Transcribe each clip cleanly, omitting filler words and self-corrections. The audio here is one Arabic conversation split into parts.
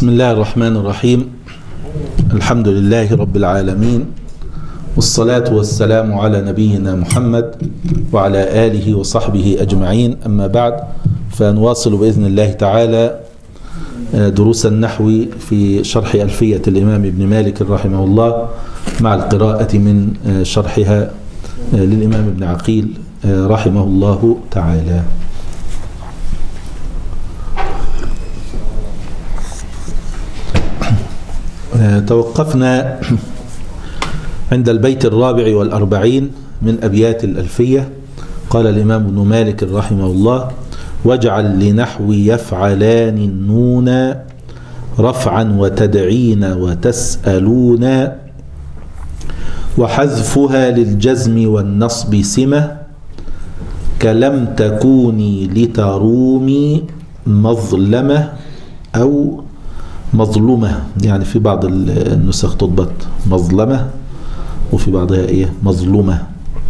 بسم الله الرحمن الرحيم. الحمد لله رب العالمين، والصلاة والسلام على نبينا محمد وعلى آله وصحبه أجمعين. أما بعد، فنواصل بإذن الله تعالى دروس النحو في شرح ألفية الإمام ابن مالك رحمه الله، مع القراءة من شرحها للإمام ابن عقيل رحمه الله تعالى. توقفنا عند البيت 44 من أبيات الألفية. قال الإمام ابن مالك رحمه الله: واجعل لنحو يفعلان النون رفعا وتدعين وتسألون، وحذفها للجزم والنصب سمة، كلم تكوني لترومي مظلمة أو مظلومة. يعني في بعض النسخ تضبط مظلمة وفي بعضها مظلومة.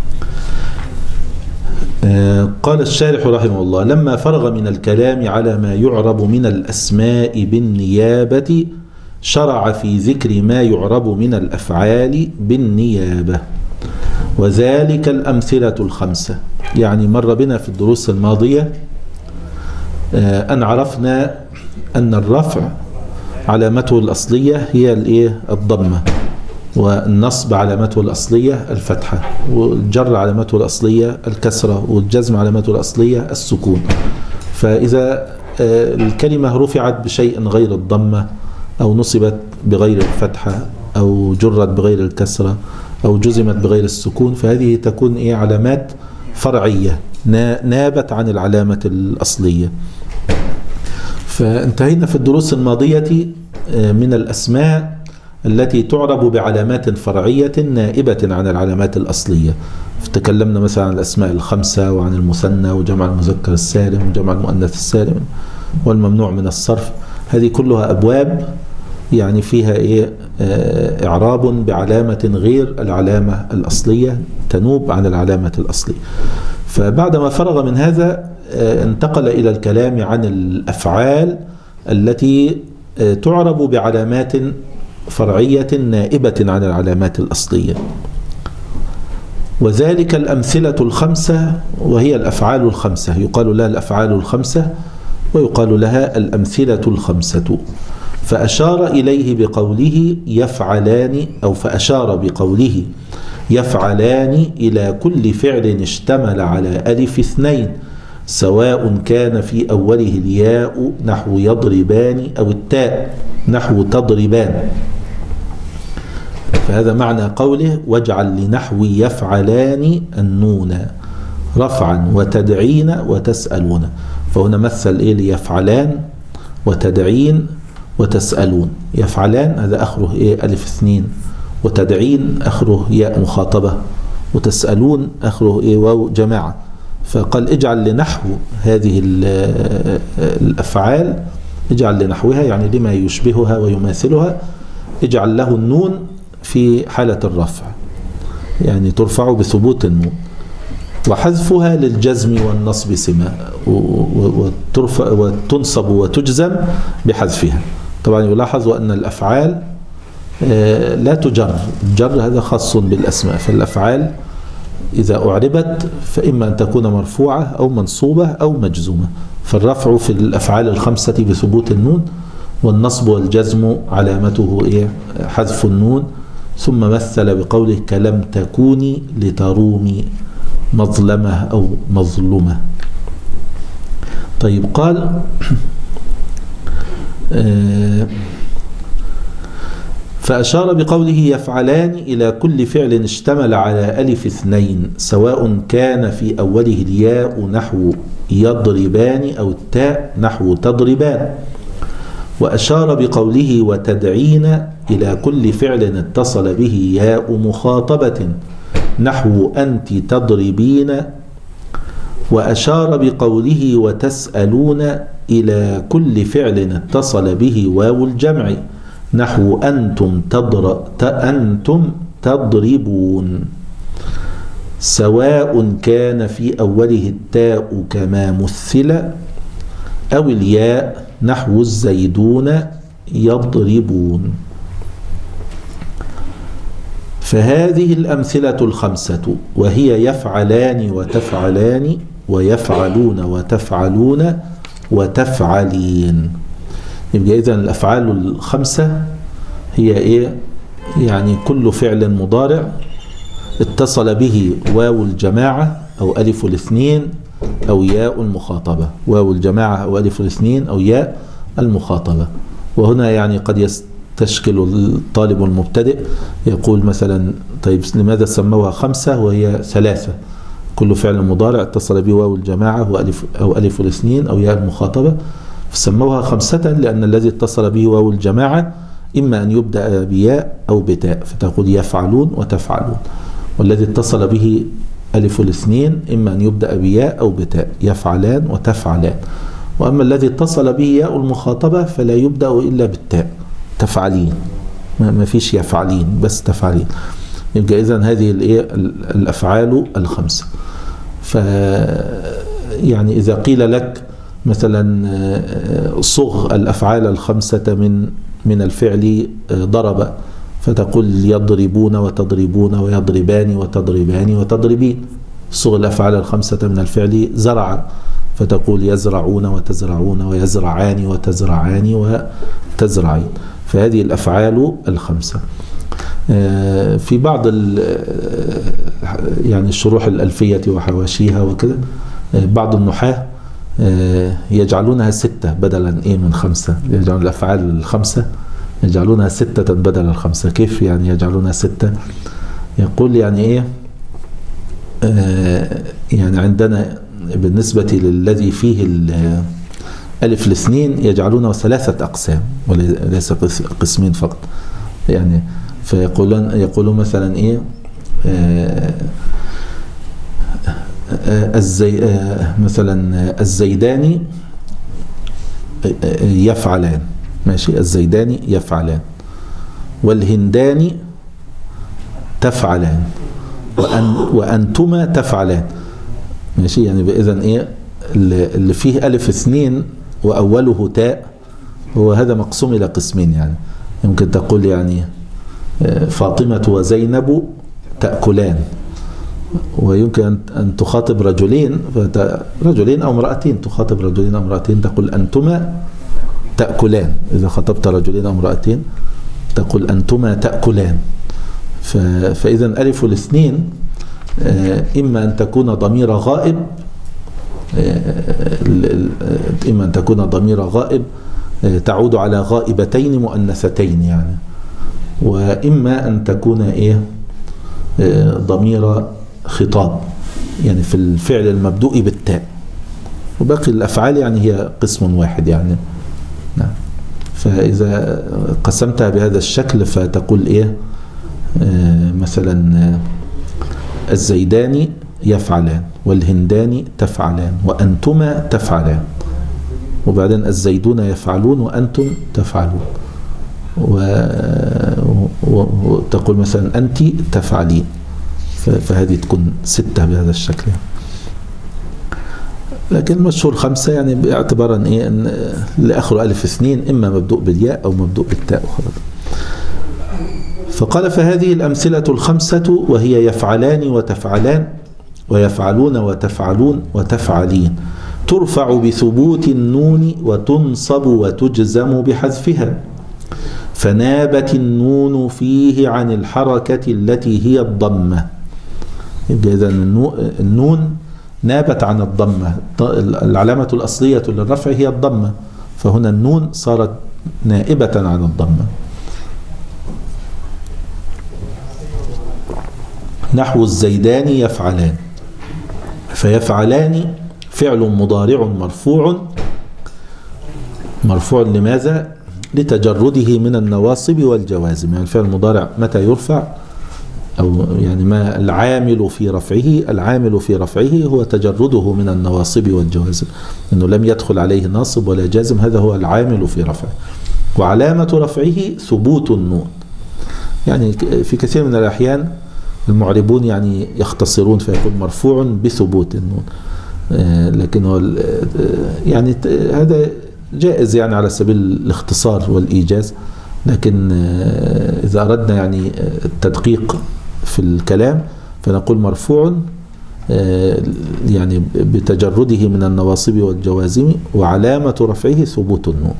قال الشارح رحمه الله: لما فرغ من الكلام على ما يعرب من الأسماء بالنيابة، شرع في ذكر ما يعرب من الأفعال بالنيابة، وذلك الأمثلة الخمسة. يعني مر بنا في الدروس الماضية أن عرفنا أن الرفع علامته الأصلية هي الضمة، والنصب علامته الأصلية الفتحة، والجر علامته الأصلية الكسرة، والجزم علامته الأصلية السكون. فإذا الكلمة رفعت بشيء غير الضمة، أو نصبت بغير الفتحة، أو جرت بغير الكسرة، أو جزمت بغير السكون، فهذه تكون علامات فرعية نابت عن العلامة الأصلية. فانتهينا في الدروس الماضية من الأسماء التي تعرب بعلامات فرعية نائبة عن العلامات الأصلية. فتكلمنا مثلا عن الأسماء الخمسة، وعن المثنى، وجمع المذكر السالم، وجمع المؤنث السالم، والممنوع من الصرف. هذه كلها أبواب يعني فيها إعراب بعلامة غير العلامة الأصلية، تنوب عن العلامة الأصلية. فبعدما فرغ من هذا انتقل إلى الكلام عن الأفعال التي تعرب بعلامات فرعية نائبة عن العلامات الأصلية، وذلك الأمثلة الخمسة، وهي الأفعال الخمسة. يقال لها الأفعال الخمسة، ويقال لها الأمثلة الخمسة. فأشار إليه بقوله يفعلان، أو فأشار بقوله يفعلان إلى كل فعل اشتمل على ألف اثنين، سواء كان في أوله الياء نحو يضربان، أو التاء نحو تضربان. فهذا معنى قوله واجعل لنحو يفعلان النون رفعا وتدعين وتسألون. فهنا مثل ليفعلان وتدعين وتسألون. يفعلان هذا آخره ألف اثنين، وتدعين آخره ياء مخاطبة، وتسألون آخره واو جماعة. فقال اجعل لنحو هذه الأفعال، اجعل لنحوها يعني لما يشبهها ويماثلها، اجعل له النون في حالة الرفع، يعني ترفع بثبوت النون، وحذفها للجزم والنصب سمة، وتنصب وتجزم بحذفها. طبعا يلاحظ أن الأفعال لا تجر، الجر هذا خاص بالأسماء. فالأفعال إذا أعربت فإما أن تكون مرفوعة أو منصوبة أو مجزومة. فالرفع في الأفعال الخمسة بثبوت النون، والنصب والجزم علامته حذف النون. ثم مثل بقوله كلم تكوني لترومي مظلمة أو مظلومة. طيب، قال فأشار بقوله يفعلان إلى كل فعل اشتمل على ألف اثنين، سواء كان في أوله الياء نحو يضربان، أو التاء نحو تضربان. وأشار بقوله وتدعين إلى كل فعل اتصل به ياء مخاطبة، نحو أنت تضربين. وأشار بقوله وتسألون إلى كل فعل اتصل به واو الجمع، نحو أنتم تضربون، سواء كان في أوله التاء كما مثل، أو الياء نحو الزيدون يضربون. فهذه الأمثلة الخمسة وهي يفعلان وتفعلان ويفعلون وتفعلون وتفعلين. يبقى إذن الأفعال الخمسة هي إيه؟ يعني كل فعل مضارع اتصل به واو الجماعة أو ألف الاثنين أو ياء المخاطبة. واو الجماعة أو ألف الاثنين أو ياء المخاطبة. وهنا يعني قد يستشكل الطالب المبتدئ يقول مثلا طيب لماذا سموها خمسة وهي ثلاثة؟ كل فعل مضارع اتصل به واو الجماعة أو ألف الاثنين أو ياء المخاطبة، فسموها خمسة لأن الذي اتصل به واو الجماعة إما أن يبدأ بياء أو بتاء، فتقول يفعلون وتفعلون. والذي اتصل به ألف الاثنين إما أن يبدأ بياء أو بتاء، يفعلان وتفعلان. وأما الذي اتصل به ياء المخاطبة فلا يبدأ إلا بالتاء، تفعلين، ما فيش يفعلين بس تفعلين. يبقى إذن هذه الأفعال الخمسة. يعني إذا قيل لك مثلا صغ الأفعال الخمسة من الفعل ضرب، فتقول يضربون وتضربون ويضربان وتضربان وتضربين. صغ الأفعال الخمسة من الفعل زرع، فتقول يزرعون وتزرعون ويزرعان وتزرعان وتزرعين. فهذه الأفعال الخمسة. في بعض يعني الشروح الألفية وحواشيها وكذا بعض النحاة يجعلونها ستة بدلا من خمسة، يجعلون الأفعال الخمسة يجعلونها ستة بدل الخمسة. كيف يعني يجعلونها ستة؟ يقول يعني يعني عندنا بالنسبة للذي فيه ألف الاثنين يجعلونه ثلاثة أقسام وليس قسمين فقط. يعني يقولون مثلا مثلا الزيداني يفعلان، ماشي، الزيداني يفعلان، والهنداني تفعلان، وأنتما تفعلان، ماشي. يعني إذن اللي فيه ألف اثنين وأوله تاء هو هذا مقسوم إلى قسمين. يعني يمكن تقول يعني فاطمة وزينب تأكلان، ويمكن أن تخاطب رجلين أو امرأتين، تخاطب رجلين أو امرأتين تقول أنتما تأكلان. إذا خطبت رجلين أو امرأتين تقول أنتما تأكلان. فإذا ألف الاثنين إما أن تكون ضمير غائب، إما أن تكون ضمير غائب تعود على غائبتين مؤنثتين يعني، وإما أن تكون ضمير خطاب يعني في الفعل المبدوء بالتاء، وباقي الأفعال يعني هي قسم واحد يعني. نعم. فإذا قسمتها بهذا الشكل فتقول مثلا الزيداني يفعلان، والهنداني تفعلان، وأنتما تفعلان، وبعدين الزيدون يفعلون وأنتم تفعلون، وتقول مثلا أنت تفعلين. فهذه تكون ستة بهذا الشكل يعني. لكن المشهور خمسة يعني باعتبارا أن لآخر ألف اثنين إما مبدوء بالياء أو مبدوء بالتاء وخلاص. فقال فهذه الأمثلة الخمسة وهي يفعلان وتفعلان ويفعلون وتفعلون وتفعلين ترفع بثبوت النون وتنصب وتجزم بحذفها، فنابت النون فيه عن الحركة التي هي الضمة. يبقى إذن النون نابت عن الضمة، العلامة الأصلية للرفع هي الضمة، فهنا النون صارت نائبة عن الضمة. نحو الزيدان يفعلان، فيفعلان فعل مضارع مرفوع لماذا؟ لتجرده من النواصب والجوازم. يعني الفعل المضارع متى يرفع أو يعني ما العامل في رفعه هو تجرده من النواصب والجوازم، أنه لم يدخل عليه ناصب ولا جازم، هذا هو العامل في رفعه. وعلامة رفعه ثبوت النون. يعني في كثير من الأحيان المعربون يعني يختصرون فيكون مرفوع بثبوت النون، لكن هو يعني هذا جائز يعني على سبيل الاختصار والإيجاز، لكن إذا أردنا يعني التدقيق في الكلام فنقول مرفوع يعني بتجرده من النواصب والجوازم، وعلامة رفعه ثبوت النون.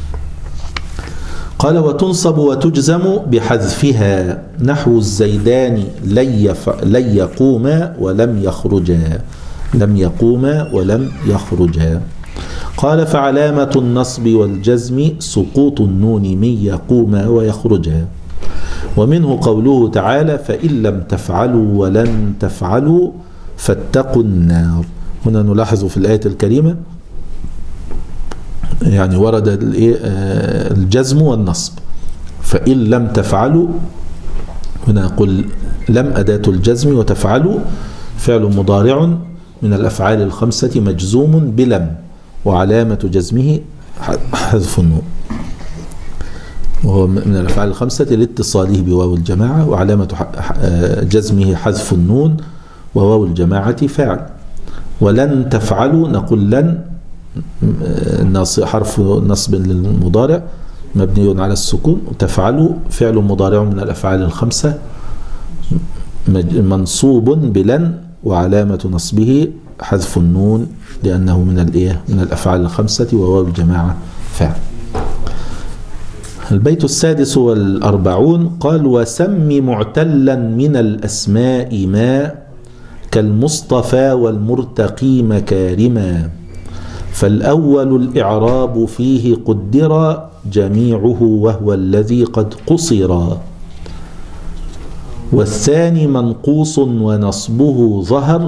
قال وتنصب وتجزم بحذفها، نحو الزيدان لن يقوما ولم يخرجا، لم يقوما ولم يخرجا. قال فعلامة النصب والجزم سقوط النون من يقوما ويخرجا. ومنه قوله تعالى فإن لم تفعلوا ولن تفعلوا فاتقوا النار. هنا نلاحظ في الآية الكريمة يعني ورد الجزم والنصب. فإن لم تفعلوا، هنا نقول لم أداة الجزم، وتفعلوا فعل مضارع من الأفعال الخمسة مجزوم بلم، وعلامة جزمه حذف النون، وهو من الأفعال الخمسة لاتصاله بواو الجماعة، وعلامة جزمه حذف النون وواو الجماعة فاعل. ولن تفعلوا نقول لن حرف نصب للمضارع مبني على السكون، وتفعلوا فعل مضارع من الأفعال الخمسة منصوب بلن، وعلامة نصبه حذف النون لأنه من الأفعال الخمسة، وواو الجماعة فاعل. البيت 46 قال وسم معتلا من الأسماء ما كالمصطفى والمرتقي مكارما، فالأول الإعراب فيه قدر جميعه وهو الذي قد قصر، والثاني منقوص ونصبه ظهر،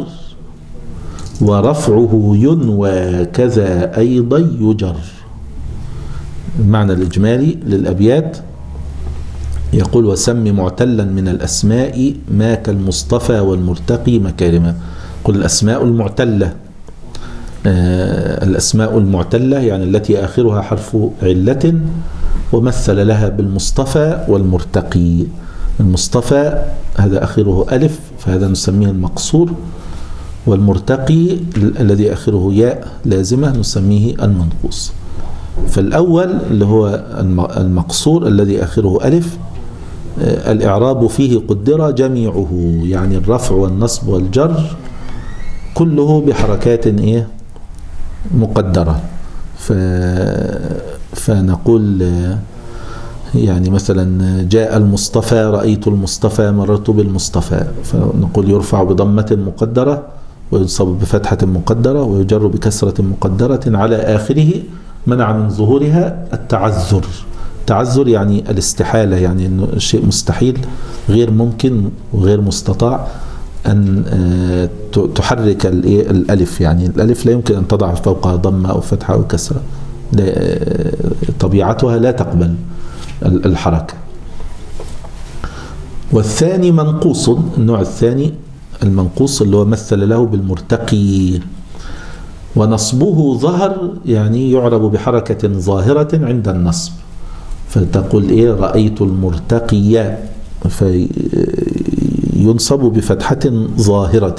ورفعه ينوى كذا أيضا يجر. المعنى الإجمالي للأبيات يقول وسم معتلا من الأسماء ما كالمصطفى والمرتقي مكارما. قل الأسماء المعتلة، الأسماء المعتلة يعني التي آخرها حرف علة، ومثل لها بالمصطفى والمرتقي. المصطفى هذا آخره ألف فهذا نسميه المقصور، والمرتقي الذي آخره ياء لازمة نسميه المنقوص. فالأول اللي هو المقصور الذي آخره ألف الإعراب فيه قدر جميعه، يعني الرفع والنصب والجر كله بحركات مقدرة. فنقول يعني مثلا جاء المصطفى، رأيت المصطفى، مررت بالمصطفى، فنقول يرفع بضمة مقدرة وينصب بفتحة مقدرة ويجر بكسرة مقدرة على آخره، منع من ظهورها التعذر. التعذر يعني الاستحالة، يعني إنه شيء مستحيل غير ممكن وغير مستطاع أن تحرك الألف، يعني الألف لا يمكن أن تضع فوقها ضمة أو فتحة أو كسرة، طبيعتها لا تقبل الحركة. والثاني منقوص، النوع الثاني المنقوص اللي هو مثل له بالمرتقي، ونصبه ظهر يعني يعرب بحركة ظاهرة عند النصب، فتقول رأيت المرتقي فينصب بفتحة ظاهرة.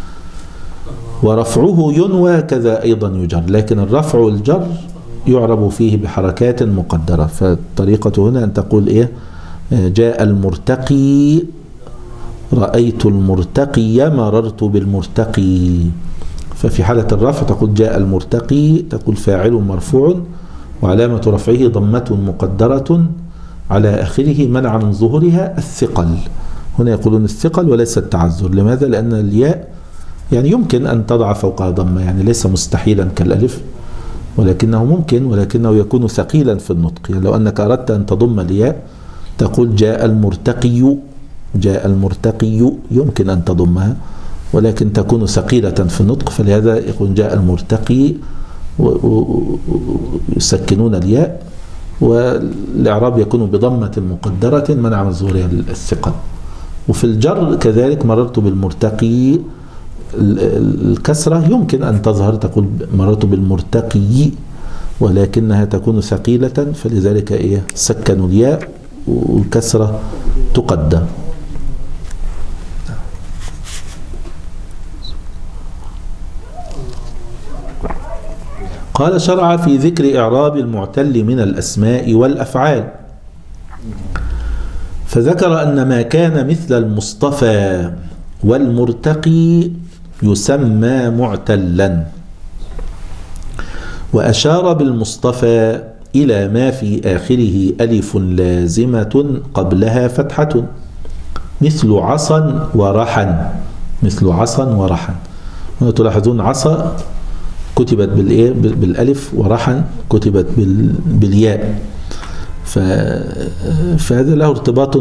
ورفعه ينوى كذا أيضا يجر، لكن الرفع والجر يعرب فيه بحركات مقدرة. فالطريقة هنا أن تقول جاء المرتقي، رأيت المرتقي، مررت بالمرتقي. ففي حالة الرفع تقول جاء المرتقي، تقول فاعل مرفوع وعلامة رفعه ضمة مقدرة على آخره منع من ظهورها الثقل. هنا يقولون الثقل وليس التعذر. لماذا؟ لأن الياء يعني يمكن أن تضع فوقها ضمة، يعني ليس مستحيلا كالألف، ولكنه ممكن، ولكنه يكون ثقيلا في النطق. يعني لو أنك أردت أن تضم الياء تقول جاء المرتقي، جاء المرتقي يمكن أن تضمها، ولكن تكون ثقيلة في النطق، فلهذا يقول جاء المرتقي ويسكنون الياء، والإعراب يكون بضمة مقدرة منع من ظهورها الثقل. وفي الجر كذلك مررت بالمرتقي، الكسرة يمكن أن تظهر، تقول مررت بالمرتقي، ولكنها تكون ثقيلة، فلذلك سكنوا الياء والكسرة تقدر. قال شرع في ذكر إعراب المعتل من الأسماء والأفعال، فذكر أن ما كان مثل المصطفى والمرتقي يسمى معتلا، وأشار بالمصطفى إلى ما في آخره ألف لازمة قبلها فتحة، مثل عصا ورحا، مثل عصا ورحا. تلاحظون عصا كتبت بالألف، ورحا كتبت بالياء، فهذا له ارتباط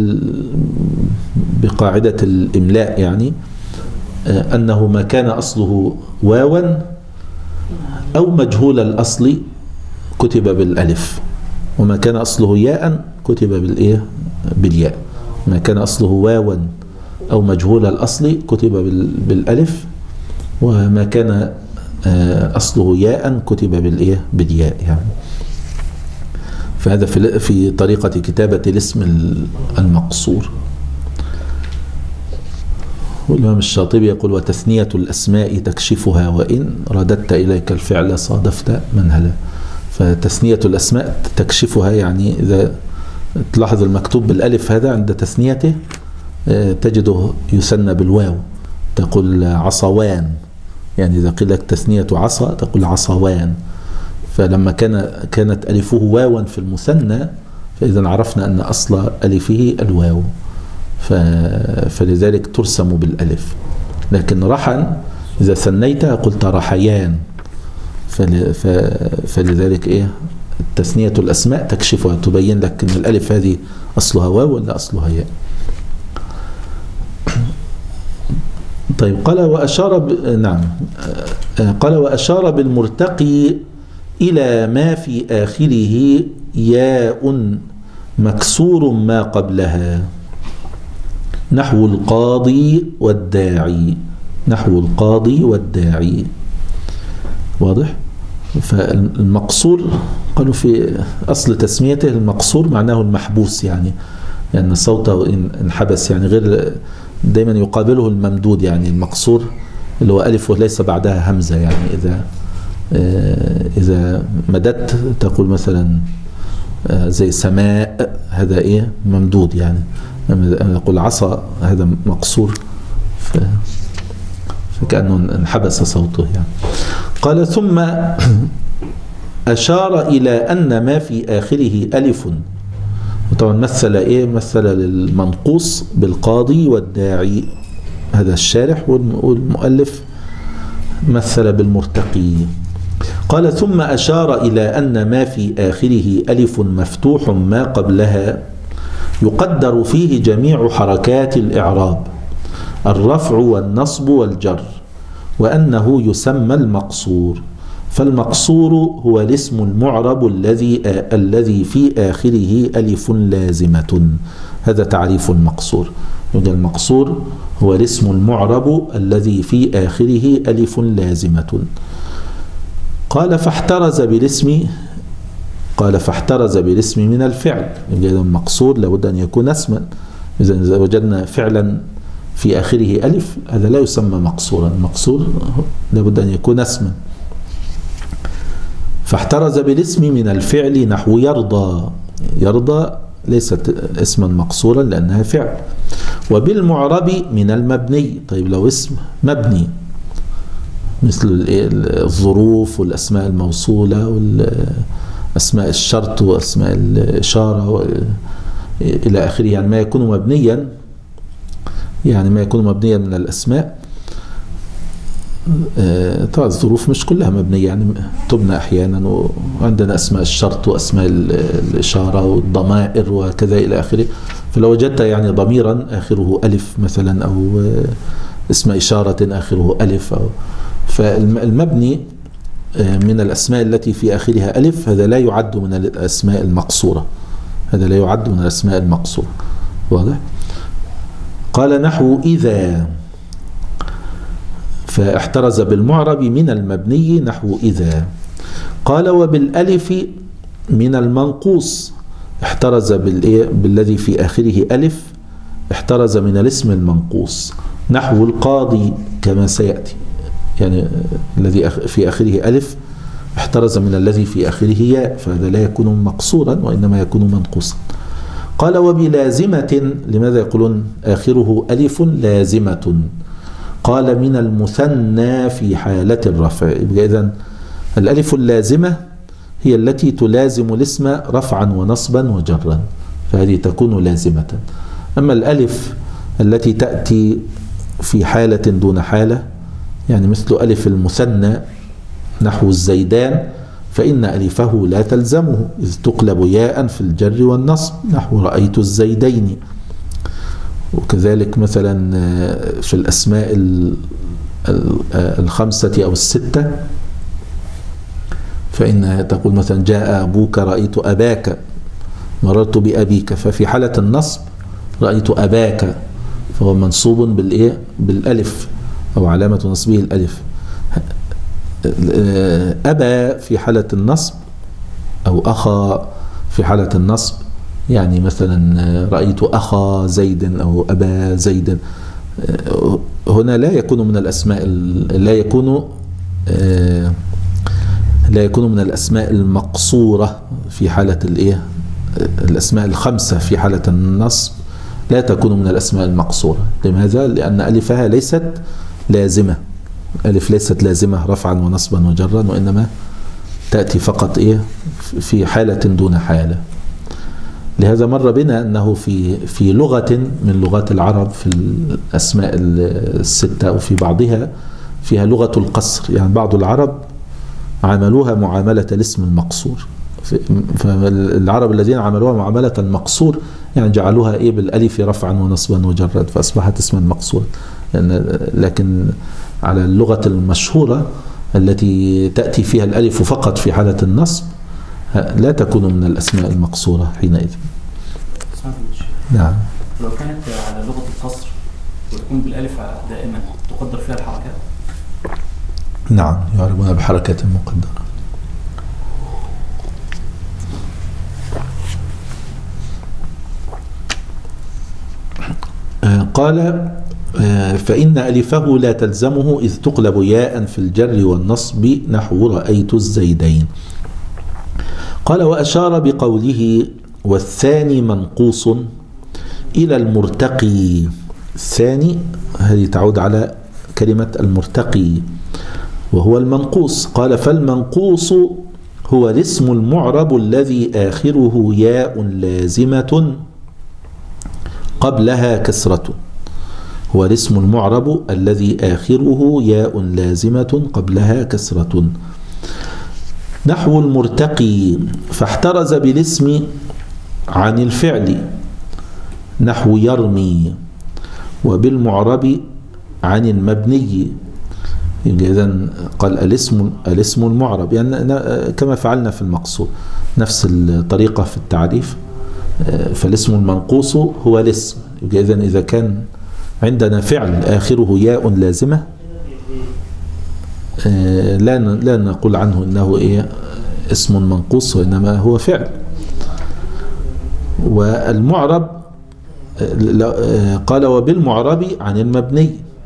بقاعدة الإملاء، يعني أنه ما كان أصله واوا أو مجهول الأصل كتب بالألف، وما كان أصله ياء كتب بالياء. ما كان أصله واوا أو مجهول الأصل كتب بالألف، وما كان أصله ياء كتب بالياء يعني. فهذا في طريقة كتابة الاسم المقصور. والإمام الشاطبي يقول: وتثنية الأسماء تكشفها، وإن رددت إليك الفعل صادفت منهلا. فتثنية الأسماء تكشفها، يعني إذا تلاحظ المكتوب بالألف هذا عند تثنيته تجده يثنى بالواو، تقول عصوان، يعني إذا قيل لك تثنية عصا تقول عصوان. فلما كانت ألفه واوا في المثنى، فإذا عرفنا أن أصل ألفه الواو، فلذلك ترسم بالألف. لكن رحا إذا ثنيتها قلت رحيان، فلذلك تثنية الأسماء تكشفها، تبين لك أن الألف هذه أصلها واو ولا أصلها ياء. طيب، قال وأشار بالمرتقي إلى ما في آخره ياء مكسور ما قبلها، نحو القاضي والداعي، نحو القاضي والداعي. واضح؟ فالمقصور قالوا في أصل تسميته المقصور معناه المحبوس، يعني لأن صوته انحبس، يعني غير دائما يقابله الممدود. يعني المقصور اللي هو ألف وليس بعدها همزة، يعني إذا مددت تقول مثلا زي سماء، هذا ممدود. يعني نقول عصا هذا مقصور، فكأنه انحبس صوته يعني. قال: ثم أشار إلى أن ما في آخره ألف، وطبعا مثل للمنقوص بالقاضي والداعي، هذا الشارح، والمؤلف مثل بالمرتقي. قال: ثم أشار إلى أن ما في آخره ألف مفتوح ما قبلها يقدر فيه جميع حركات الإعراب، الرفع والنصب والجر، وأنه يسمى المقصور. فالمقصور هو الاسم المعرب الذي في آخره ألف لازمة. هذا تعريف المقصور. المقصور هو الاسم المعرب الذي في آخره ألف لازمة. قال: فاحترز بالاسم من الفعل. المقصور لابد أن يكون اسما. إذا وجدنا فعلا في آخره ألف، هذا لا يسمى مقصورا. المقصور لابد أن يكون اسما. فاحترز بالاسم من الفعل نحو يرضى. يرضى ليست اسما مقصورا لأنها فعل. وبالمعرب من المبني. طيب، لو اسم مبني مثل الظروف والأسماء الموصولة والأسماء الشرط وأسماء الإشارة إلى آخره، يعني ما يكون مبنيا، من الأسماء. طبعا الظروف مش كلها مبنية، يعني تبنى أحيانا، وعندنا أسماء الشرط وأسماء الإشارة والضمائر وكذا إلى آخره. فلو وجدت يعني ضميرا آخره ألف مثلا، أو اسم إشارة آخره ألف، فالمبني من الأسماء التي في آخرها ألف هذا لا يعد من الأسماء المقصورة. واضح؟ قال: نحو إذا. فاحترز بالمعرب من المبني نحو إذا. قال: وبالألف من المنقوص. احترز بالذي في آخره ألف، احترز من الاسم المنقوص نحو القاضي كما سيأتي. يعني الذي في آخره ألف فاحترز من الذي في آخره ياء، فهذا لا يكون مقصورا وإنما يكون منقوصا. قال وبلازمة، لماذا يقولون آخره ألف لازمة؟ قال من المثنى في حالة الرفع. إذن الألف اللازمة هي التي تلازم الاسم رفعا ونصبا وجرا، فهذه تكون لازمة. أما الألف التي تأتي في حالة دون حالة، يعني مثل ألف المثنى نحو الزيدان، فإن ألفه لا تلزمه، إذ تقلب ياء في الجر والنصب نحو رأيت الزيدين. وكذلك مثلا في الأسماء الخمسة أو الستة، فإن تقول مثلا جاء أبوك رأيت أباك، مررت بأبيك، ففي حالة النصب رأيت أباك فهو منصوب بالألف أو علامة نصبه الألف. أبا في حالة النصب أو أخا في حالة النصب، يعني مثلا رأيت أخا زيد أو أبا زيد، هنا لا يكون من الأسماء، لا يكون من الأسماء المقصورة في حالة الأسماء الخمسة في حالة النصب لا تكون من الأسماء المقصورة. لماذا؟ لأن ألفها ليست لازمة، ألف ليست لازمة رفعا ونصبا وجرا، وإنما تأتي فقط في حالة دون حالة. لهذا مر بنا أنه في لغة من لغات العرب في الأسماء الستة أو في بعضها فيها لغة القصر، يعني بعض العرب عملوها معاملة الاسم المقصور، فالعرب الذين عملوها معاملة المقصور يعني جعلوها بالألف رفعا ونصبا وجرا، فأصبحت اسما مقصورا. لكن على اللغة المشهورة التي تأتي فيها الألف فقط في حالة النصب لا تكون من الأسماء المقصورة حينئذ. نعم. لو كانت على لغة القصر ويكون بالألف دائما تقدر فيها الحركات. نعم، يعربون بحركات مقدرة. قال فإن ألفه لا تلزمه، إذ تقلب ياء في الجر والنصب نحو رأيت الزيدين. قال وأشار بقوله والثاني منقوص إلى المرتقي. الثاني هذه تعود على كلمة المرتقي وهو المنقوص. قال فالمنقوص هو الاسم المعرب الذي آخره ياء لازمة قبلها كسرة. هو الاسم المعرب الذي آخره ياء لازمة قبلها كسرة نحو المرتقي، فاحترز بالاسم عن الفعل نحو يرمي، وبالمعرب عن المبني. إذن قال الاسم المعرب، يعني كما فعلنا في المقصود نفس الطريقة في التعريف. فالاسم المنقوص هو الاسم. إذن إذا كان عندنا فعل آخره ياء لازمة لا نقول عنه إنه اسم منقوص، وإنما هو فعل. والمعرب قال وبالمعرب عن المبني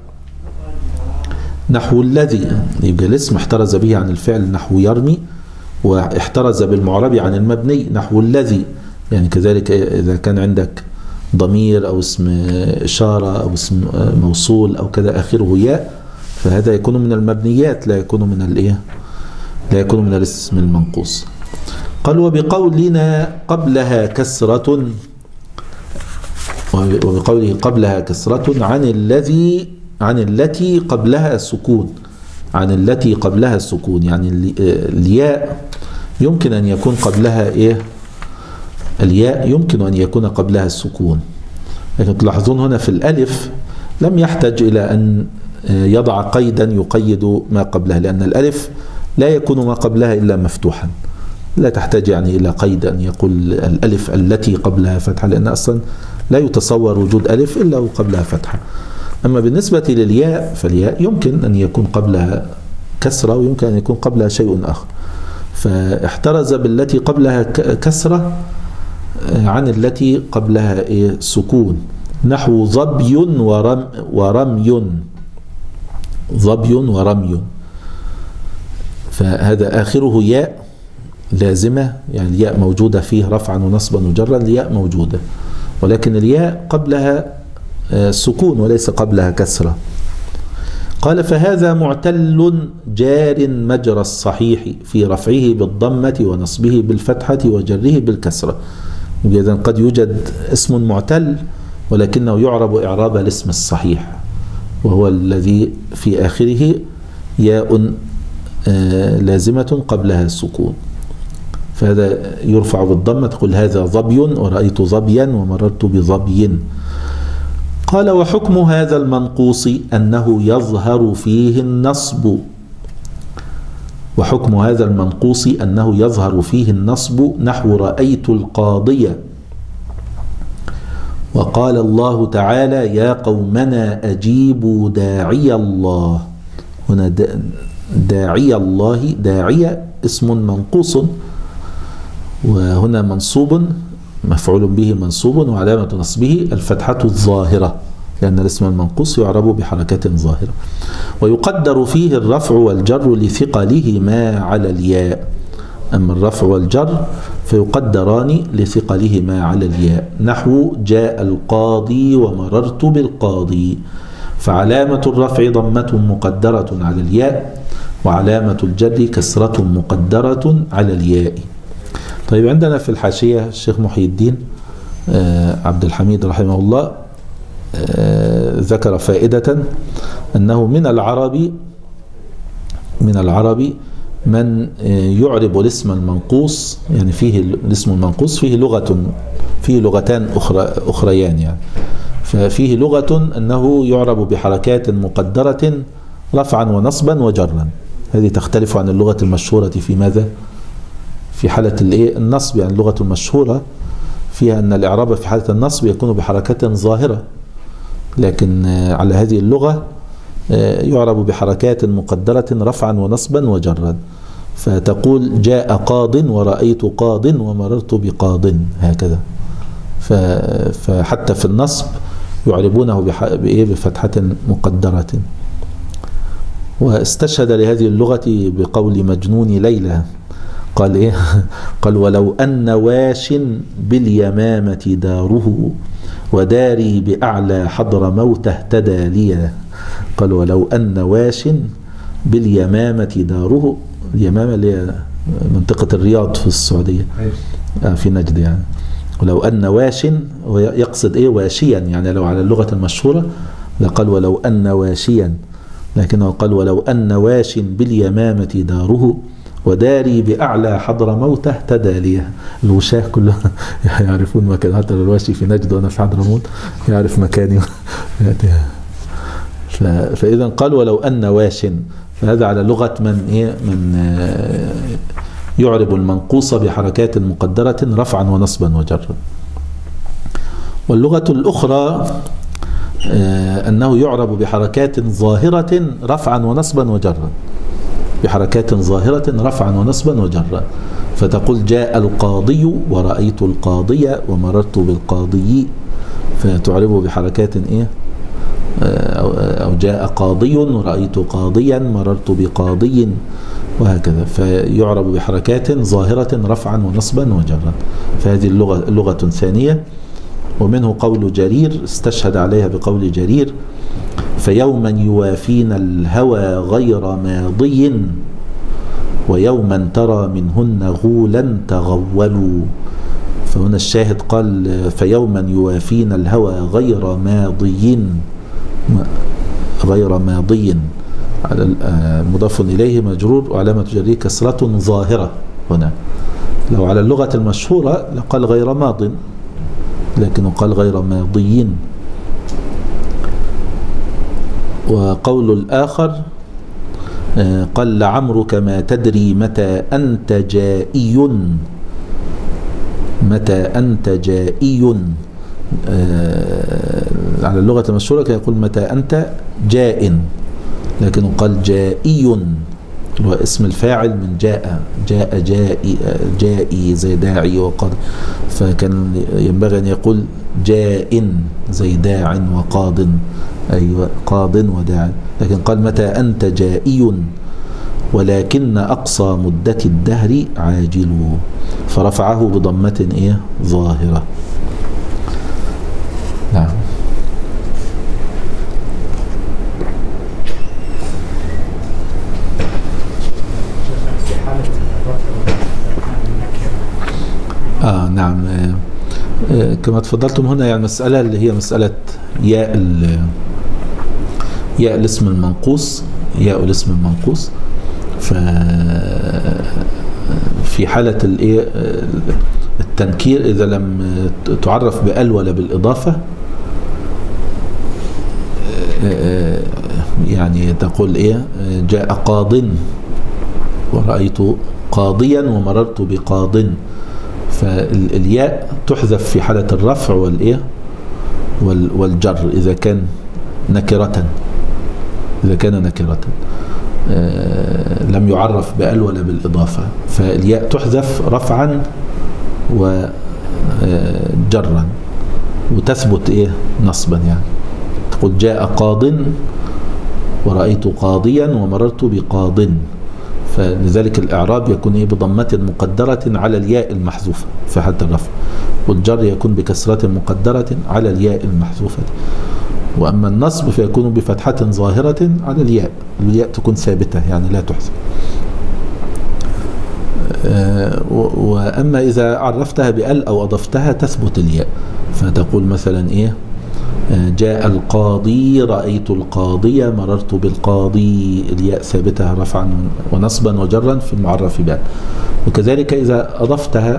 نحو الذي، يبقى الاسم احترز به عن الفعل نحو يرمي، واحترز بالمعرب عن المبني نحو الذي. يعني كذلك إذا كان عندك ضمير أو اسم إشارة أو اسم موصول أو كذا آخره ياء، فهذا يكون من المبنيات، لا يكون من الاسم المنقوص. قال وبقولنا قبلها كسرة، وبقوله قبلها كسرة عن التي قبلها سكون، عن التي قبلها السكون، يعني الياء يمكن أن يكون قبلها الياء يمكن أن يكون قبلها السكون. لكن تلاحظون هنا في الألف لم يحتج إلى أن يضع قيدا يقيد ما قبلها، لأن الألف لا يكون ما قبلها إلا مفتوحا، لا تحتاج يعني إلى قيد أن يقول الألف التي قبلها فتحة، لأن أصلا لا يتصور وجود ألف إلا وقبلها فتحة. أما بالنسبة للياء فالياء يمكن أن يكون قبلها كسرة ويمكن أن يكون قبلها شيء آخر، فاحترز بالتي قبلها كسرة عن التي قبلها سكون نحو ظبي ورمي. ظبي ورمي. فهذا آخره ياء لازمة، يعني الياء موجودة فيه رفعا ونصبا وجرا، الياء موجودة، ولكن الياء قبلها سكون وليس قبلها كسرة. قال فهذا معتل جار مجرى الصحيح في رفعه بالضمة ونصبه بالفتحة وجره بالكسرة. إذا قد يوجد اسم معتل ولكنه يعرب إعراب الاسم الصحيح، وهو الذي في آخره ياء لازمة قبلها سكون، فهذا يرفع بالضمة، تقول هذا ظبي ورأيت ظبيا ومررت بظبي. قال وحكم هذا المنقوص أنه يظهر فيه النصب، وحكم هذا المنقوص أنه يظهر فيه النصب نحو رأيت القاضية. وقال الله تعالى يا قومنا أجيبوا داعي الله. هنا داعي الله، داعي اسم منقوص، وهنا منصوب مفعول به منصوب وعلامة نصبه الفتحة الظاهرة، لأن الاسم المنقوص يعرب بحركة ظاهرة. ويقدر فيه الرفع والجر لثقلهما على الياء، أما الرفع والجر فيقدران لثقلهما على الياء، نحو جاء القاضي ومررت بالقاضي، فعلامة الرفع ضمة مقدرة على الياء، وعلامة الجر كسرة مقدرة على الياء. طيب، عندنا في الحاشية الشيخ محي الدين عبد الحميد رحمه الله ذكر فائدة أنه من العرب من يعرب الاسم المنقوص، يعني فيه الاسم المنقوص فيه لغتان أخريان، يعني ففيه لغة أنه يعرب بحركات مقدرة رفعا ونصبا وجرا. هذه تختلف عن اللغة المشهورة في ماذا؟ في حالة النصب، يعني اللغة المشهورة فيها أن الإعراب في حالة النصب يكون بحركة ظاهرة، لكن على هذه اللغة يعرب بحركات مقدرة رفعا ونصبا وجرا، فتقول جاء قاض ورأيت قاض ومررت بقاض، هكذا. فحتى في النصب يعربونه بفتحة مقدرة. واستشهد لهذه اللغة بقول مجنون ليلى، قال إيه؟ قال ولو أن واش باليمامة داره وداري بأعلى حضر موت اهتدى لي. قال ولو أن واش باليمامة داره، اليمامة اللي هي منطقة الرياض في السعودية في نجد، يعني ولو أن واش، يقصد إيه؟ واشيا، يعني لو على اللغة المشهورة لقال ولو أن واشيا، لكنه قال ولو أن واش باليمامة داره وداري بأعلى حضر موت اهتدى لي. الوشاه كلهم يعرفون مكان، حتى الواشي في نجد وأنا في حضرموت يعرف مكاني. فإذا قال ولو أن واش، فهذا على لغة من يعرب المنقوص بحركات مقدرة رفعا ونصبا وجرا. واللغة الأخرى أنه يعرب بحركات ظاهرة رفعا ونصبا وجرا، بحركات ظاهرة رفعا ونصبا وجرا، فتقول جاء القاضي ورأيت القاضية ومررت بالقاضي، فتعربه بحركات أو جاء قاضي ورأيت قاضيا مررت بقاضي، وهكذا، فيعرب بحركات ظاهرة رفعا ونصبا وجرا. فهذه اللغة ثانية. ومنه قول جرير، استشهد عليها بقول جرير فيوما يوافينا الهوى غير ماضي ويوما ترى منهن غولا تغولوا. فهنا الشاهد قال فيوما يوافينا الهوى غير ماضي، مضاف إليه مجرور وعلامة جره كسرة ظاهرة. هنا لو على اللغة المشهورة لقال غير ماض، لكنه قال غير ماضي. وقول الآخر قال لعمرك ما تدري متى أنت جائي، متى أنت جائي. على اللغة المشهورة كان يقول متى أنت جاء، لكنه قال جائي، هو اسم الفاعل من جاء جائي زي داعي وقاض، فكان ينبغي أن يقول جاء زي داع وقاض، أيوة قاض وداع، لكن قال متى أنت جائي. ولكن أقصى مدة الدهر عاجل، فرفعه بضمة إيه ظاهرة. نعم. نعم. كما تفضلتم هنا يعني مسألة اللي هي مسألة ياء الاسم المنقوص، ياء الاسم المنقوص. في حالة التنكير إذا لم تعرف بأل ولا بالإضافة، يعني تقول إيه جاء قاض ورأيت قاضيا ومررت بقاض، فالياء تحذف في حالة الرفع والإيه والجر إذا كان نكرة، إذا كان نكرة لم يعرف بأل ولا بالإضافة، فالياء تحذف رفعا وجرا وتثبت إيه نصبا. يعني تقول جاء قاض ورأيت قاضيا ومررت بقاض، فلذلك الإعراب يكون إيه بضمة مقدرة على الياء المحذوفة في حالة الرفع، والجر يكون بكسرة مقدرة على الياء المحذوفة. وأما النصب فيكون بفتحة ظاهرة على الياء، الياء تكون ثابتة يعني لا تحذف. وأما إذا عرفتها بأل أو أضفتها تثبت الياء، فتقول مثلا إيه جاء القاضي رأيت القاضي مررت بالقاضي، الياء ثابتة رفعا ونصبا وجرا في المعرف بأل. وكذلك إذا أضفتها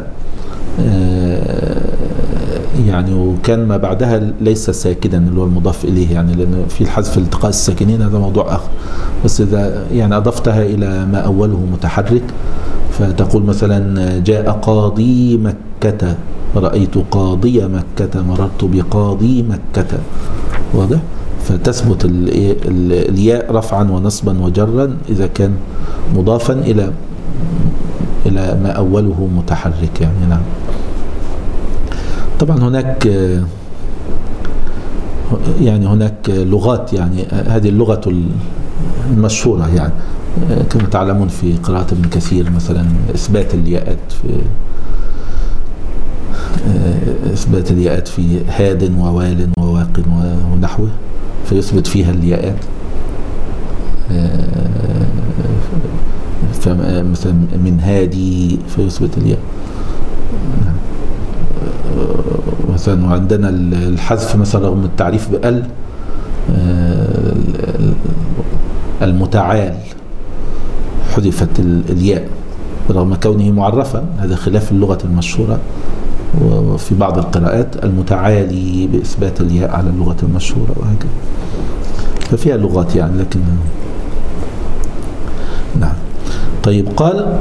يعني وكان ما بعدها ليس ساكنا اللي هو المضاف إليه، يعني لأن في الحذف التقاء الساكنين هذا موضوع آخر، بس إذا يعني أضفتها إلى ما أوله متحرك فتقول مثلا جاء قاضي مكة رأيت قاضي مكة مررت بقاضي مكة، واضح؟ فتثبت الياء رفعا ونصبا وجرا إذا كان مضافا إلى ما أوله متحرك يعني. نعم. طبعا هناك لغات، يعني هذه اللغة المشهورة يعني كما تعلمون في قراءة ابن كثير مثلا إثبات الياءات في هاد ووال وواق ونحوه، فيثبت فيها الياءات. فمثلا من هادي فيثبت الياء مثلا. وعندنا الحذف مثلا رغم التعريف بأل المتعال حذفت الياء رغم كونه معرفا، هذا خلاف اللغة المشهورة. وفي بعض القراءات المتعالي بإثبات الياء على اللغة المشهورة وهكذا، ففيها لغات يعني لكن. نعم. طيب قال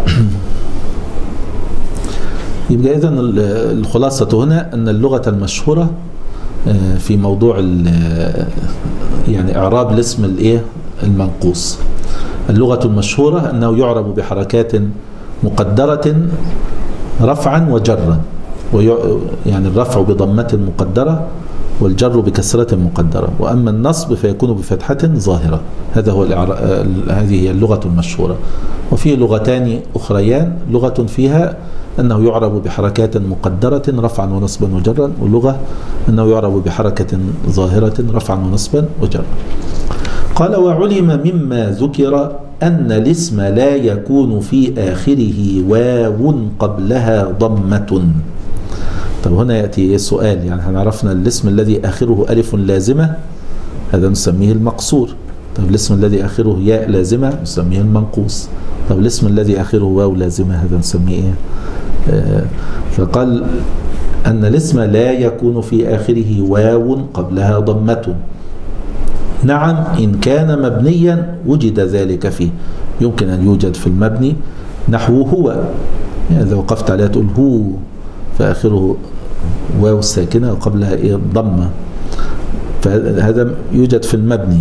يبقى إذن الخلاصة هنا أن اللغة المشهورة في موضوع يعني إعراب الاسم المنقوص، اللغة المشهورة أنه يعرب بحركات مقدرة رفعا وجرا، يعني الرفع بضمة مقدرة والجر بكسرة مقدرة، وأما النصب فيكون بفتحة ظاهرة. هذا هو هذه هي اللغة المشهورة. وفي لغتان أخريان، لغة فيها أنه يعرب بحركات مقدرة رفعا ونصبا وجرا، ولغة أنه يعرب بحركة ظاهرة رفعا ونصبا وجرا. قال وعلم مما ذكر أن الاسم لا يكون في آخره واو قبلها ضمة. طب هنا يأتي سؤال، يعني احنا عرفنا الاسم الذي آخره ألف لازمة هذا نسميه المقصور. طب الاسم الذي آخره ياء لازمة نسميه المنقوص. طب الاسم الذي آخره واو لازمة هذا نسميه ايه؟ فقال أن الاسم لا يكون في آخره واو قبلها ضمة. نعم إن كان مبنيا وجد ذلك فيه، يمكن أن يوجد في المبني نحو هو، يعني إذا وقفت عليها تقول هو فآخره واو ساكنة وقبلها إيه ضمة، فهذا يوجد في المبني.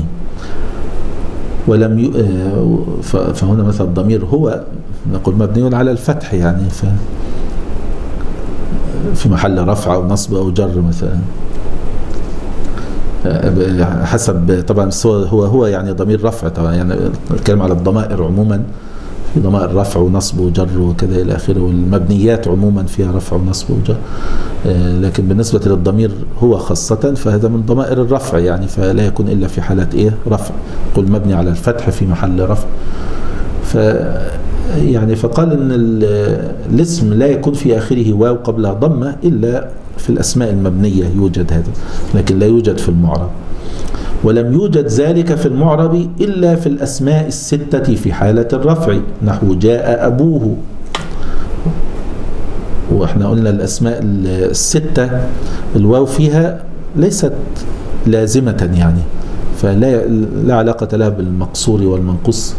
ولم فهنا مثلا الضمير هو نقول مبني على الفتح، يعني في محل رفع أو نصب أو جر مثلا حسب طبعا. هو يعني ضمير رفع طبعا، يعني الكلام على الضمائر عموما ضمائر رفع ونصب وجر وكذا إلى آخره، والمبنيات عموما فيها رفع ونصب وجر. لكن بالنسبة للضمير هو خاصة فهذا من ضمائر الرفع يعني، فلا يكون إلا في حالة رفع. قل مبني على الفتح في محل رفع. يعني فقال إن الاسم لا يكون في آخره واو قبلها ضمة إلا في الأسماء المبنية يوجد هذا، لكن لا يوجد في المعرب. ولم يوجد ذلك في المعرب إلا في الأسماء الستة في حالة الرفع، نحو جاء أبوه. وإحنا قلنا الأسماء الستة الواو فيها ليست لازمة يعني، فلا علاقة لها بالمقصور والمنقوص،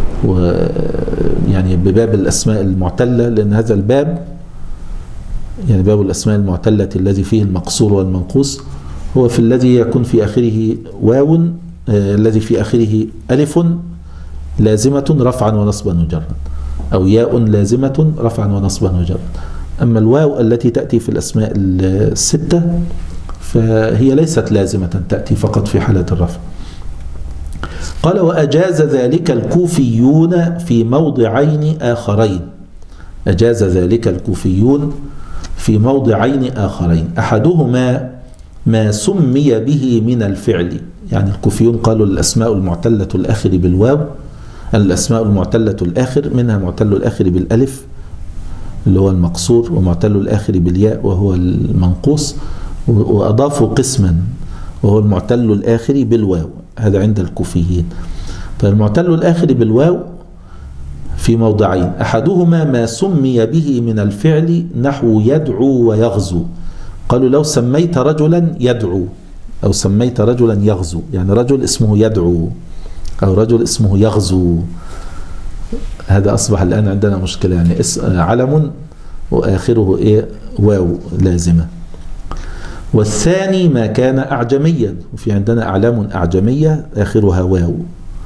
يعني بباب الأسماء المعتلة، لأن هذا الباب يعني باب الأسماء المعتلة الذي فيه المقصور والمنقوص هو في الذي يكون في آخره واو، الذي في آخره ألف لازمة رفعا ونصبا وجرا، أو ياء لازمة رفعا ونصبا وجرا. أما الواو التي تأتي في الأسماء الستة فهي ليست لازمة، تأتي فقط في حالة الرفع. قال وأجاز ذلك الكوفيون في موضعين آخرين. أجاز ذلك الكوفيون في موضعين آخرين، أحدهما ما سمي به من الفعل. يعني الكوفيون قالوا الأسماء المعتلة الآخر بالواو، الأسماء المعتلة الآخر منها معتل الآخر بالألف اللي هو المقصور، ومعتل الآخر بالياء وهو المنقوص، وأضافوا قسما وهو المعتل الآخر بالواو، هذا عند الكوفيين. فالمعتل الآخر بالواو في موضعين، أحدهما ما سمي به من الفعل نحو يدعو ويغزو. قالوا لو سميت رجلا يدعو أو سميت رجلا يغزو، يعني رجل اسمه يدعو أو رجل اسمه يغزو، هذا أصبح الآن عندنا مشكلة، يعني علم وآخره واو لازمة. والثاني ما كان أعجميا، وفي عندنا أعلام أعجمية آخرها واو،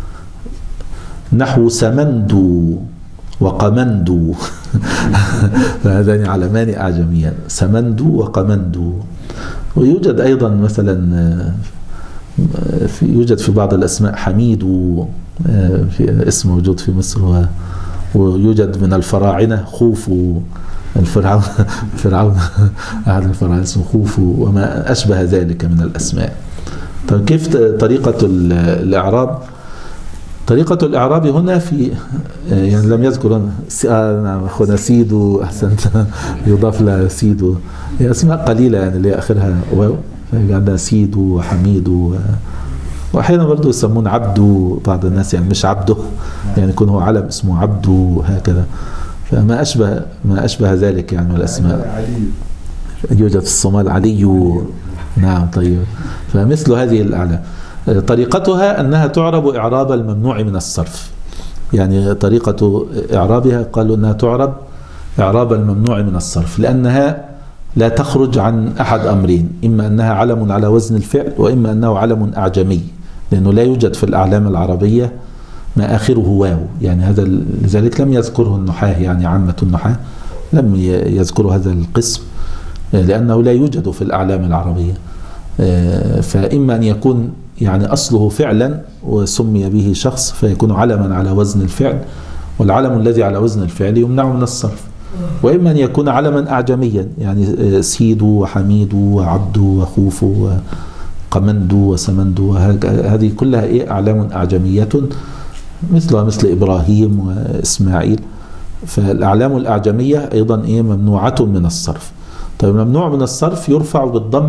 نحو سمندو وقمندو فهذان علمان أعجميان، سمندو وقمندو. ويوجد أيضا مثلا يوجد في بعض الأسماء حميدو، في اسم موجود في مصر، ويوجد من الفراعنة خوفو، فرعون أحد الفراعنة اسمه خوفو، وما أشبه ذلك من الأسماء. طيب كيف طريقة الإعراب؟ طريقة الإعراب هنا في يعني لم يذكر أخونا سيدو، أحسنت يضاف لها سيدو، هي أسماء قليلة يعني اللي آخرها واو، عندنا سيدو وحميدو، وأحيانا برضو يسمون عبدو بعض الناس، يعني مش عبده، يعني يكون هو علم اسمه عبدو هكذا. فما أشبه ذلك يعني من الأسماء. يوجد في الصومال علي، نعم. طيب فمثل هذه الأعلام طريقتها أنها تعرب إعراب الممنوع من الصرف، يعني طريقة إعرابها قالوا أنها تعرب إعراب الممنوع من الصرف، لأنها لا تخرج عن أحد أمرين، إما أنها علم على وزن الفعل، وإما أنه علم أعجمي، لأنه لا يوجد في الأعلام العربية ما آخره واو، يعني هذا لذلك لم يذكره النحاة، يعني عامة النحاة لم يذكروا هذا القسم لأنه لا يوجد في الأعلام العربية. فإما أن يكون يعني أصله فعلا وسمي به شخص فيكون علما على وزن الفعل، والعلم الذي على وزن الفعل يمنع من الصرف، وإما أن يكون علما أعجميا، يعني سيدو وحميدو وعبدو وخوفو وقمندو وسمندو، هذه كلها أعلام أعجمية مثلها مثل إبراهيم وإسماعيل. فالأعلام الأعجمية أيضا ممنوعة من الصرف. طيب ممنوع من الصرف يرفع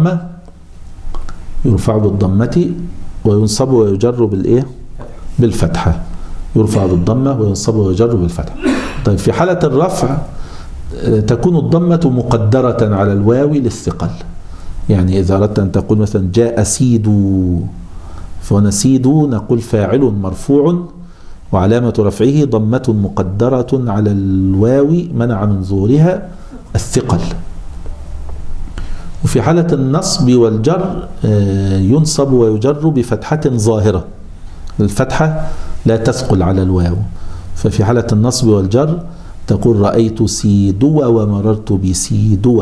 بالضمة وينصب ويجر بالفتحة، يرفع بالضمة وينصب ويجر بالفتحة. طيب في حالة الرفع تكون الضمة مقدرة على الواو للثقل، يعني إذا أردت أن تقول مثلا جاء سيدو، فهنا سيدو نقول فاعل مرفوع وعلامة رفعه ضمة مقدرة على الواو منع من ظهورها الثقل. وفي حالة النصب والجر ينصب ويجر بفتحة ظاهرة، الفتحة لا تثقل على الواو، ففي حالة النصب والجر تقول رأيت سيدو ومررت بسيدو،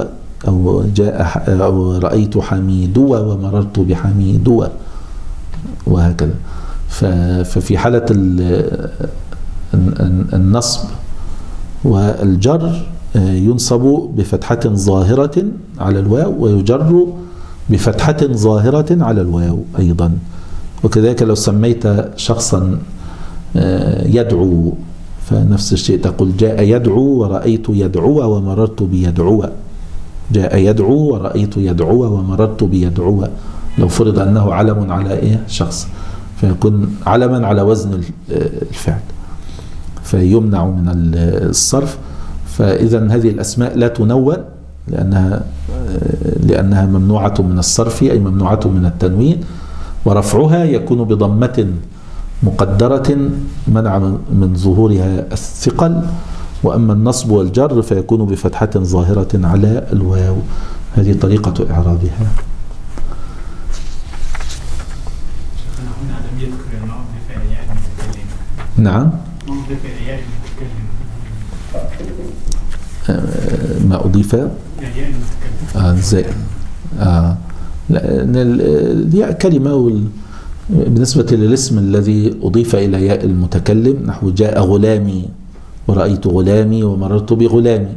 أو رأيت حميدو ومررت بحميدو، وهكذا. ففي حالة النصب والجر ينصب بفتحة ظاهرة على الواو ويجر بفتحة ظاهرة على الواو أيضا. وكذلك لو سميت شخصا يدعو فنفس الشيء، تقول جاء يدعو ورأيت يدعو ومررت بيدعو. جاء يدعو ورأيت يدعو ومررت بيدعو، لو فرض أنه علم على شخص فيكون علما على وزن الفعل فيمنع من الصرف. فإذا هذه الأسماء لا تنون لأنها ممنوعة من الصرف، أي ممنوعة من التنوين، ورفعها يكون بضمة مقدرة منع من ظهورها الثقل. وأما النصب والجر فيكون بفتحة ظاهرة على الواو. هذه طريقة إعرابها. نعم، ما أضيف زي الياء كلمة بالنسبة للاسم الذي أضيف إلى ياء المتكلم، نحو جاء غلامي ورأيت غلامي ومررت بغلامي.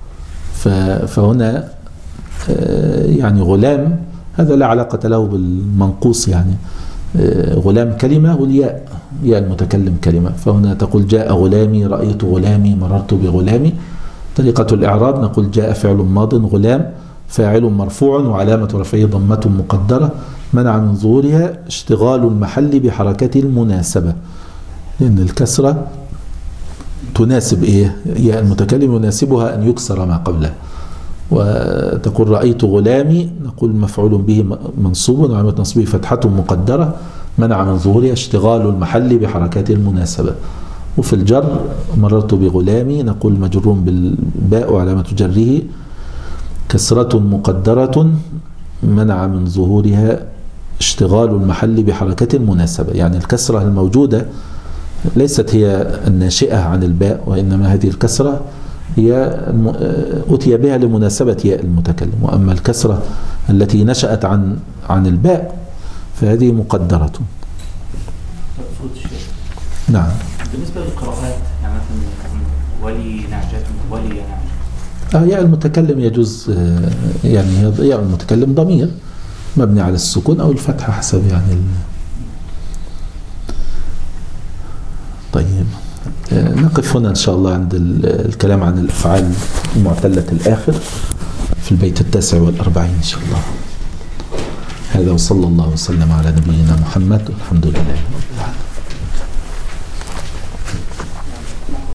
فهنا يعني غلام هذا لا علاقة له بالمنقوص، يعني غلام كلمة والياء ياء المتكلم كلمة. فهنا تقول جاء غلامي رأيت غلامي مررت بغلامي. طريقة الإعراب نقول جاء فعل ماض غلام فاعل مرفوع وعلامة رفعه ضمة مقدرة منع من ظهورها اشتغال المحل بحركة المناسبة، لأن الكسرة تناسب ياء المتكلم يناسبها أن يكسر ما قبله. وتقول رأيت غلامي نقول مفعول به منصوب وعلامة نصبه فتحة مقدرة منع من ظهورها اشتغال المحل بحركات المناسبة. وفي الجر مررت بغلامي نقول مجرور بالباء وعلامة جره كسرة مقدرة منع من ظهورها اشتغال المحل بحركة مناسبة. يعني الكسرة الموجودة ليست هي الناشئة عن الباء، وإنما هذه الكسرة هي أتي بها لمناسبة ياء المتكلم. وأما الكسرة التي نشأت عن الباء فهذه مقدرة. نعم. بالنسبة للقراءات يعني مثلا ولي نعجة ولي نعجة ياء المتكلم يجوز، يعني ياء المتكلم ضمير مبني على السكون أو الفتحة حسب يعني طيب نقف هنا إن شاء الله عند الكلام عن الأفعال المعتلة الآخر في البيت 49 إن شاء الله. هذا وصلى الله وسلم على نبينا محمد والحمد لله.